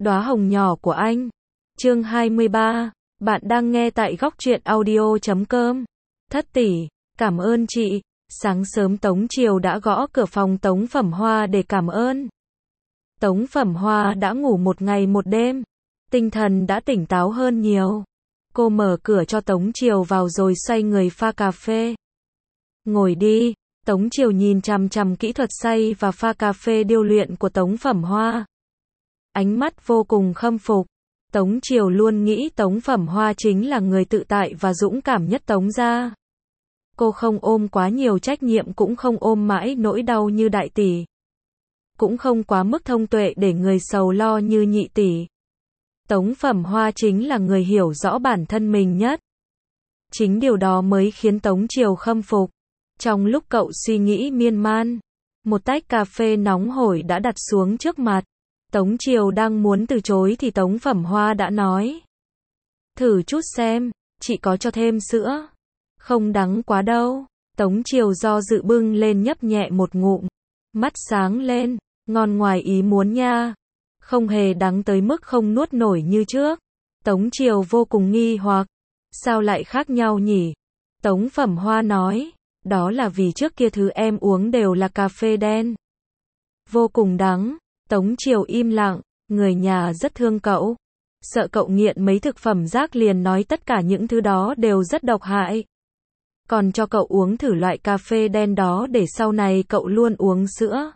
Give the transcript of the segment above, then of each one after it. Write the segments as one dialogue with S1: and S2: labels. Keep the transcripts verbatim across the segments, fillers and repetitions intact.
S1: Đóa hồng nhỏ của anh. Chương hai mươi ba. Bạn đang nghe tại góc truyện audio chấm com. Thất tỷ, cảm ơn chị. Sáng sớm Tống Triều đã gõ cửa phòng Tống Phẩm Hoa để cảm ơn. Tống Phẩm Hoa đã ngủ một ngày một đêm, tinh thần đã tỉnh táo hơn nhiều. Cô mở cửa cho Tống Triều vào rồi xoay người pha cà phê. Ngồi đi. Tống Triều nhìn chằm chằm kỹ thuật xay và pha cà phê điêu luyện của Tống Phẩm Hoa. Ánh mắt vô cùng khâm phục. Tống Triều luôn nghĩ Tống Phẩm Hoa chính là người tự tại và dũng cảm nhất Tống gia. Cô không ôm quá nhiều trách nhiệm, cũng không ôm mãi nỗi đau như đại tỷ. Cũng không quá mức thông tuệ để người sầu lo như nhị tỷ. Tống Phẩm Hoa chính là người hiểu rõ bản thân mình nhất. Chính điều đó mới khiến Tống Triều khâm phục. Trong lúc cậu suy nghĩ miên man, một tách cà phê nóng hổi đã đặt xuống trước mặt. Tống Triều đang muốn từ chối thì Tống Phẩm Hoa đã nói: "Thử chút xem, chị có cho thêm sữa. Không đắng quá đâu." Tống Triều do dự bưng lên nhấp nhẹ một ngụm. Mắt sáng lên, ngon ngoài ý muốn nha. Không hề đắng tới mức không nuốt nổi như trước. Tống Triều vô cùng nghi hoặc. Sao lại khác nhau nhỉ? Tống Phẩm Hoa nói: "Đó là vì trước kia thứ em uống đều là cà phê đen. Vô cùng đắng." Tống Triều im lặng, người nhà rất thương cậu. Sợ cậu nghiện mấy thực phẩm rác liền nói tất cả những thứ đó đều rất độc hại. Còn cho cậu uống thử loại cà phê đen đó để sau này cậu luôn uống sữa.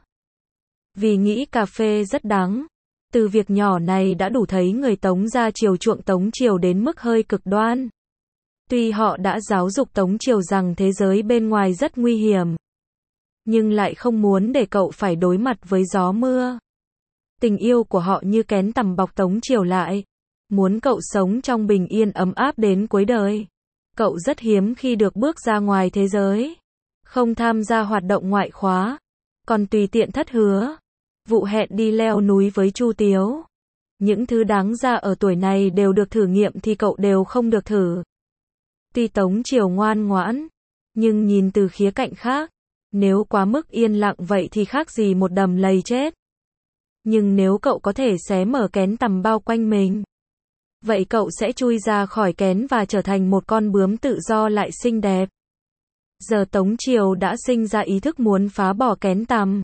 S1: Vì nghĩ cà phê rất đắng. Từ việc nhỏ này đã đủ thấy người Tống gia chiều chuộng Tống Triều đến mức hơi cực đoan. Tuy họ đã giáo dục Tống Triều rằng thế giới bên ngoài rất nguy hiểm, nhưng lại không muốn để cậu phải đối mặt với gió mưa. Tình yêu của họ như kén tằm bọc Tống Triều lại, muốn cậu sống trong bình yên ấm áp đến cuối đời. Cậu rất hiếm khi được bước ra ngoài thế giới, không tham gia hoạt động ngoại khóa, còn tùy tiện thất hứa, vụ hẹn đi leo núi với Chu Tiếu. Những thứ đáng ra ở tuổi này đều được thử nghiệm thì cậu đều không được thử. Tuy Tống Triều ngoan ngoãn, nhưng nhìn từ khía cạnh khác, nếu quá mức yên lặng vậy thì khác gì một đầm lầy chết. Nhưng nếu cậu có thể xé mở kén tằm bao quanh mình, vậy cậu sẽ chui ra khỏi kén và trở thành một con bướm tự do lại xinh đẹp. Giờ Tống Triều đã sinh ra ý thức muốn phá bỏ kén tằm.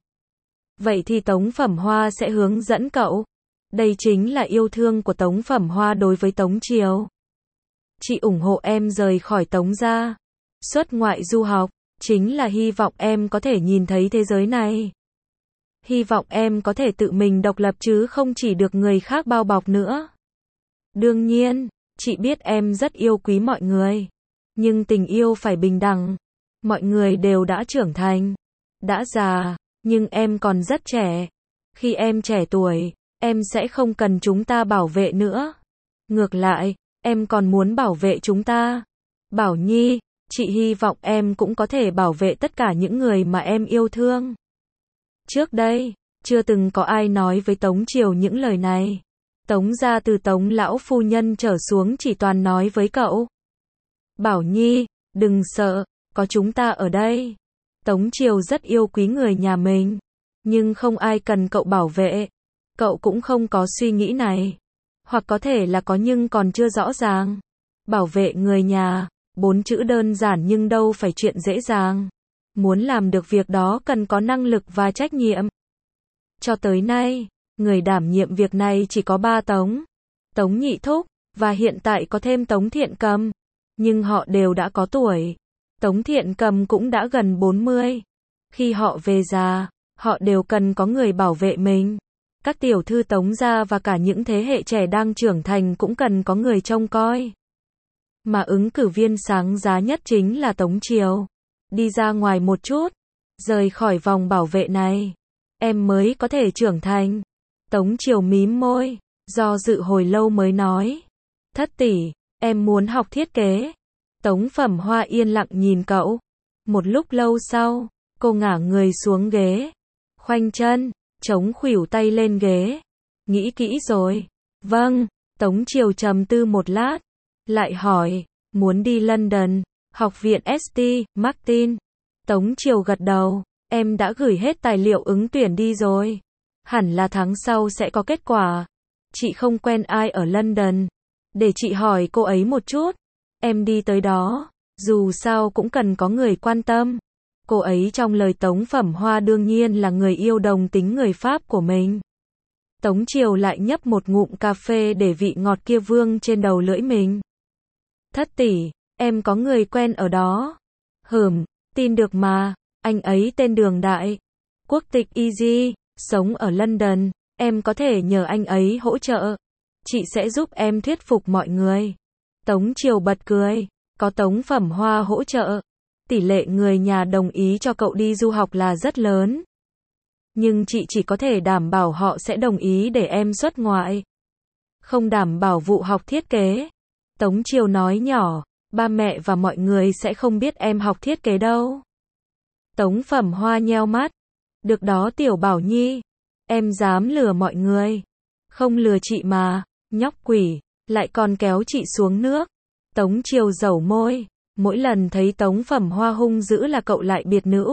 S1: Vậy thì Tống Phẩm Hoa sẽ hướng dẫn cậu. Đây chính là yêu thương của Tống Phẩm Hoa đối với Tống Triều. Chị ủng hộ em rời khỏi Tống gia, xuất ngoại du học, chính là hy vọng em có thể nhìn thấy thế giới này. Hy vọng em có thể tự mình độc lập chứ không chỉ được người khác bao bọc nữa. Đương nhiên, chị biết em rất yêu quý mọi người. Nhưng tình yêu phải bình đẳng. Mọi người đều đã trưởng thành, đã già, nhưng em còn rất trẻ. Khi em trẻ tuổi, em sẽ không cần chúng ta bảo vệ nữa. Ngược lại, em còn muốn bảo vệ chúng ta. Bảo Nhi, chị hy vọng em cũng có thể bảo vệ tất cả những người mà em yêu thương." Trước đây, chưa từng có ai nói với Tống Triều những lời này. Tống gia từ Tống lão phu nhân trở xuống chỉ toàn nói với cậu: "Bảo Nhi, đừng sợ, có chúng ta ở đây." Tống Triều rất yêu quý người nhà mình, nhưng không ai cần cậu bảo vệ. Cậu cũng không có suy nghĩ này. Hoặc có thể là có nhưng còn chưa rõ ràng. Bảo vệ người nhà, bốn chữ đơn giản nhưng đâu phải chuyện dễ dàng. Muốn làm được việc đó cần có năng lực và trách nhiệm. Cho tới nay, người đảm nhiệm việc này chỉ có ba Tống. Tống Nhị Thúc, và hiện tại có thêm Tống Thiện Cầm. Nhưng họ đều đã có tuổi. Tống Thiện Cầm cũng đã gần bốn mươi. Khi họ về già, họ đều cần có người bảo vệ mình. Các tiểu thư Tống gia và cả những thế hệ trẻ đang trưởng thành cũng cần có người trông coi. Mà ứng cử viên sáng giá nhất chính là Tống Triều. Đi ra ngoài một chút, rời khỏi vòng bảo vệ này, em mới có thể trưởng thành. Tống Triều mím môi, do dự hồi lâu mới nói: "Thất tỷ, em muốn học thiết kế." Tống Phẩm Hoa yên lặng nhìn cậu. Một lúc lâu sau, cô ngả người xuống ghế, khoanh chân, chống khuỷu tay lên ghế. "Nghĩ kỹ rồi." "Vâng." Tống Triều trầm tư một lát, lại hỏi: "Muốn đi London, học viện ét tê Martin?" Tống Triều gật đầu. "Em đã gửi hết tài liệu ứng tuyển đi rồi. Hẳn là tháng sau sẽ có kết quả." chị không quen ai ở London. Để chị hỏi cô ấy một chút. Em đi tới đó, dù sao cũng cần có người quan tâm. Cô ấy trong lời Tống Phẩm Hoa đương nhiên là người yêu đồng tính người Pháp của mình. Tống Triều lại nhấp một ngụm cà phê để vị ngọt kia vương trên đầu lưỡi mình. Thất tỷ, em có người quen ở đó. Hửm, tin được mà, anh ấy tên Đường Đại. Quốc tịch Easy, sống ở London, em có thể nhờ anh ấy hỗ trợ. Chị sẽ giúp em thuyết phục mọi người. Tống Triều bật cười, có Tống Phẩm Hoa hỗ trợ. Tỷ lệ người nhà đồng ý cho cậu đi du học là rất lớn. Nhưng chị chỉ có thể đảm bảo họ sẽ đồng ý để em xuất ngoại. Không đảm bảo vụ học thiết kế. Tống Triều nói nhỏ, ba mẹ và mọi người sẽ không biết em học thiết kế đâu. Tống Phẩm Hoa nheo mắt. Được đó Tiểu Bảo Nhi. Em dám lừa mọi người. Không lừa chị mà, nhóc quỷ, lại còn kéo chị xuống nước. Tống Triều dẩu môi. Mỗi lần thấy Tống Phẩm Hoa hung dữ là cậu lại biệt nữ.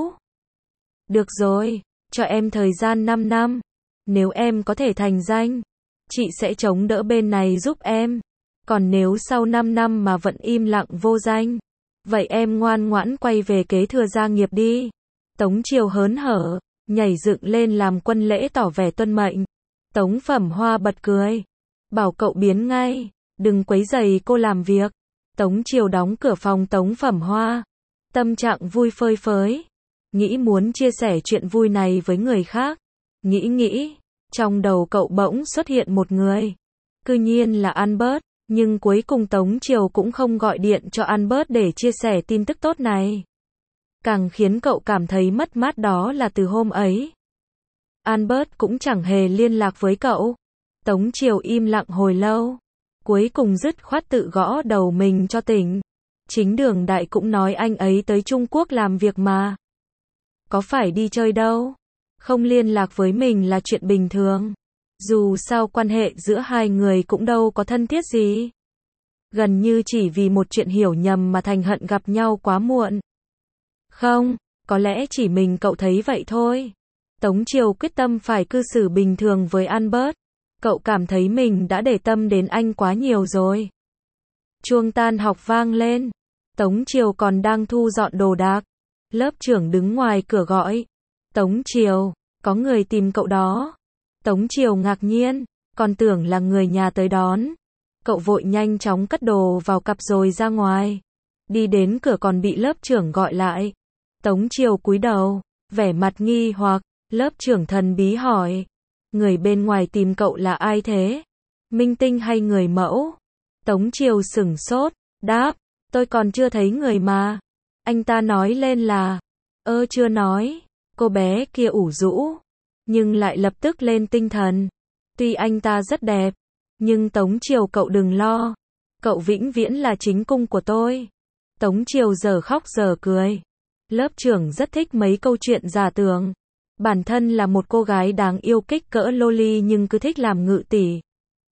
S1: Được rồi, cho em thời gian năm năm. Nếu em có thể thành danh, chị sẽ chống đỡ bên này giúp em. Còn nếu sau năm năm mà vẫn im lặng vô danh, vậy em ngoan ngoãn quay về kế thừa gia nghiệp đi. Tống Triều hớn hở, nhảy dựng lên làm quân lễ tỏ vẻ tuân mệnh. Tống Phẩm Hoa bật cười. Bảo cậu biến ngay, đừng quấy rầy cô làm việc. Tống Triều đóng cửa phòng Tống Phẩm Hoa. Tâm trạng vui phơi phới. Nghĩ muốn chia sẻ chuyện vui này với người khác. Nghĩ nghĩ, trong đầu cậu bỗng xuất hiện một người. Cư nhiên là Albert, nhưng cuối cùng Tống Triều cũng không gọi điện cho Albert để chia sẻ tin tức tốt này. Càng khiến cậu cảm thấy mất mát đó là từ hôm ấy. Albert cũng chẳng hề liên lạc với cậu. Tống Triều im lặng hồi lâu. Cuối cùng dứt khoát tự gõ đầu mình cho tỉnh. Chính Đường Đại cũng nói anh ấy tới Trung Quốc làm việc mà. Có phải đi chơi đâu. Không liên lạc với mình là chuyện bình thường. Dù sao quan hệ giữa hai người cũng đâu có thân thiết gì. Gần như chỉ vì một chuyện hiểu nhầm mà thành hận gặp nhau quá muộn. Không, có lẽ chỉ mình cậu thấy vậy thôi. Tống Triều quyết tâm phải cư xử bình thường với Albert. Cậu cảm thấy mình đã để tâm đến anh quá nhiều rồi. Chuông tan học vang lên. Tống Triều còn đang thu dọn đồ đạc. Lớp trưởng đứng ngoài cửa gọi. Tống Triều, có người tìm cậu đó. Tống Triều ngạc nhiên, còn tưởng là người nhà tới đón. Cậu vội nhanh chóng cất đồ vào cặp rồi ra ngoài. Đi đến cửa còn bị lớp trưởng gọi lại. Tống Triều cúi đầu, vẻ mặt nghi hoặc. Lớp trưởng thần bí hỏi. Người bên ngoài tìm cậu là ai thế? Minh tinh hay người mẫu? Tống Triều sửng sốt, đáp, tôi còn chưa thấy người mà. Anh ta nói lên là, ơ chưa nói. Cô bé kia ủ rũ, nhưng lại lập tức lên tinh thần. Tuy anh ta rất đẹp, nhưng Tống Triều cậu đừng lo. Cậu vĩnh viễn là chính cung của tôi. Tống Triều giờ khóc giờ cười. Lớp trưởng rất thích mấy câu chuyện giả tưởng. Bản thân là một cô gái đáng yêu kích cỡ loli nhưng cứ thích làm ngự tỷ.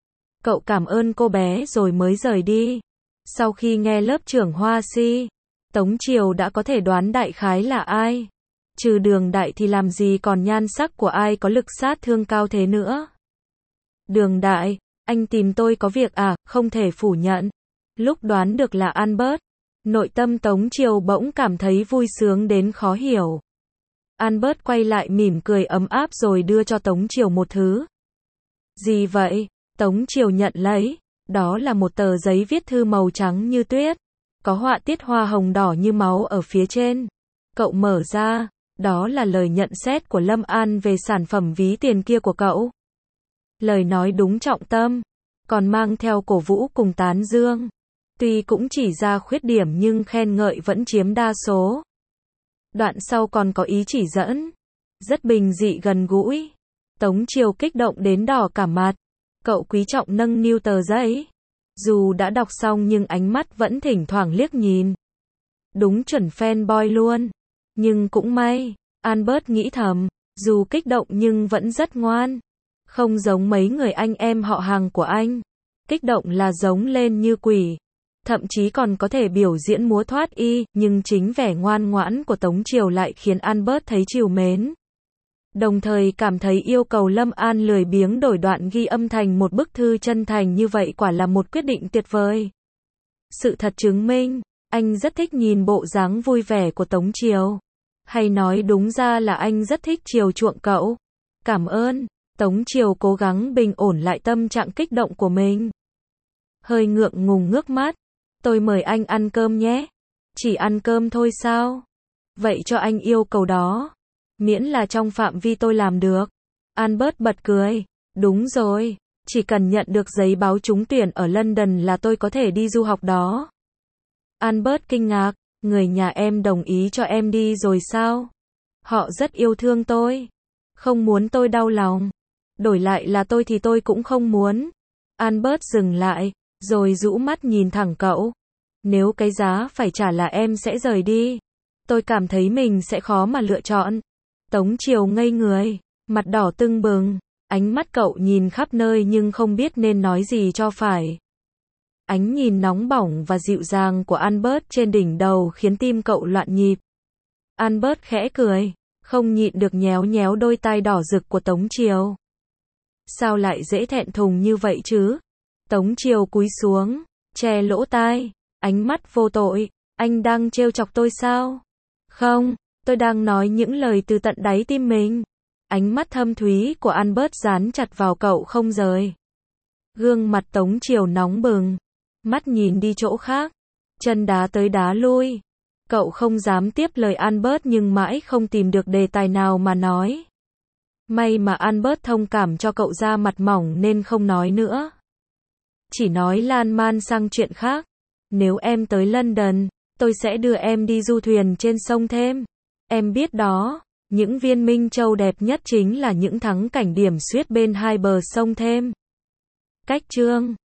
S1: Cậu cảm ơn cô bé rồi mới rời đi. Sau khi nghe lớp trưởng Hoa Si, Tống Triều đã có thể đoán đại khái là ai. Trừ Đường Đại thì làm gì còn nhan sắc của ai có lực sát thương cao thế nữa. Đường Đại, anh tìm tôi có việc à, không thể phủ nhận. Lúc đoán được là Albert, nội tâm Tống Triều bỗng cảm thấy vui sướng đến khó hiểu. Albert quay lại mỉm cười ấm áp rồi đưa cho Tống Triều một thứ. Gì vậy? Tống Triều nhận lấy. Đó là một tờ giấy viết thư màu trắng như tuyết. Có họa tiết hoa hồng đỏ như máu ở phía trên. Cậu mở ra. Đó là lời nhận xét của Lâm An về sản phẩm ví tiền kia của cậu. Lời nói đúng trọng tâm. Còn mang theo cổ vũ cùng tán dương. Tuy cũng chỉ ra khuyết điểm nhưng khen ngợi vẫn chiếm đa số. Đoạn sau còn có ý chỉ dẫn. Rất bình dị gần gũi. Tống Triều kích động đến đỏ cả mặt. Cậu quý trọng nâng niu tờ giấy. Dù đã đọc xong nhưng ánh mắt vẫn thỉnh thoảng liếc nhìn. Đúng chuẩn fanboy luôn. Nhưng cũng may, Albert nghĩ thầm, dù kích động nhưng vẫn rất ngoan. Không giống mấy người anh em họ hàng của anh. Kích động là giống lên như quỷ. Thậm chí còn có thể biểu diễn múa thoát y, nhưng chính vẻ ngoan ngoãn của Tống Triều lại khiến Albert thấy trìu mến. Đồng thời cảm thấy yêu cầu Lâm An lười biếng đổi đoạn ghi âm thành một bức thư chân thành như vậy quả là một quyết định tuyệt vời. Sự thật chứng minh, anh rất thích nhìn bộ dáng vui vẻ của Tống Triều. Hay nói đúng ra là anh rất thích chiều chuộng cậu. Cảm ơn. Tống Triều cố gắng bình ổn lại tâm trạng kích động của mình. Hơi ngượng ngùng ngước mắt. Tôi mời anh ăn cơm nhé. Chỉ ăn cơm thôi sao? Vậy cho anh yêu cầu đó. Miễn là trong phạm vi tôi làm được. Albert bật cười. Đúng rồi. Chỉ cần nhận được giấy báo trúng tuyển ở London là tôi có thể đi du học đó. Albert kinh ngạc. Người nhà em đồng ý cho em đi rồi sao? Họ rất yêu thương tôi. Không muốn tôi đau lòng. Đổi lại là tôi thì tôi cũng không muốn. Albert dừng lại, rồi rũ mắt nhìn thẳng cậu. Nếu cái giá phải trả là em sẽ rời đi. Tôi cảm thấy mình sẽ khó mà lựa chọn. Tống Triều ngây người, mặt đỏ tưng bừng. Ánh mắt cậu nhìn khắp nơi nhưng không biết nên nói gì cho phải. Ánh nhìn nóng bỏng và dịu dàng của Albert trên đỉnh đầu khiến tim cậu loạn nhịp. Albert khẽ cười, không nhịn được nhéo nhéo đôi tai đỏ rực của Tống Triều. Sao lại dễ thẹn thùng như vậy chứ? Tống Triều cúi xuống, che lỗ tai, ánh mắt vô tội. Anh đang trêu chọc tôi sao? Không, tôi đang nói những lời từ tận đáy tim mình. Ánh mắt thâm thúy của Albert dán chặt vào cậu không rời. Gương mặt Tống Triều nóng bừng. Mắt nhìn đi chỗ khác. Chân đá tới đá lui. Cậu không dám tiếp lời Albert nhưng mãi không tìm được đề tài nào mà nói. May mà Albert thông cảm cho cậu da mặt mỏng nên không nói nữa. Chỉ nói lan man sang chuyện khác. Nếu em tới London, tôi sẽ đưa em đi du thuyền trên sông thêm. Em biết đó, những viên minh châu đẹp nhất chính là những thắng cảnh điểm xuyết bên hai bờ sông thêm. Cách chương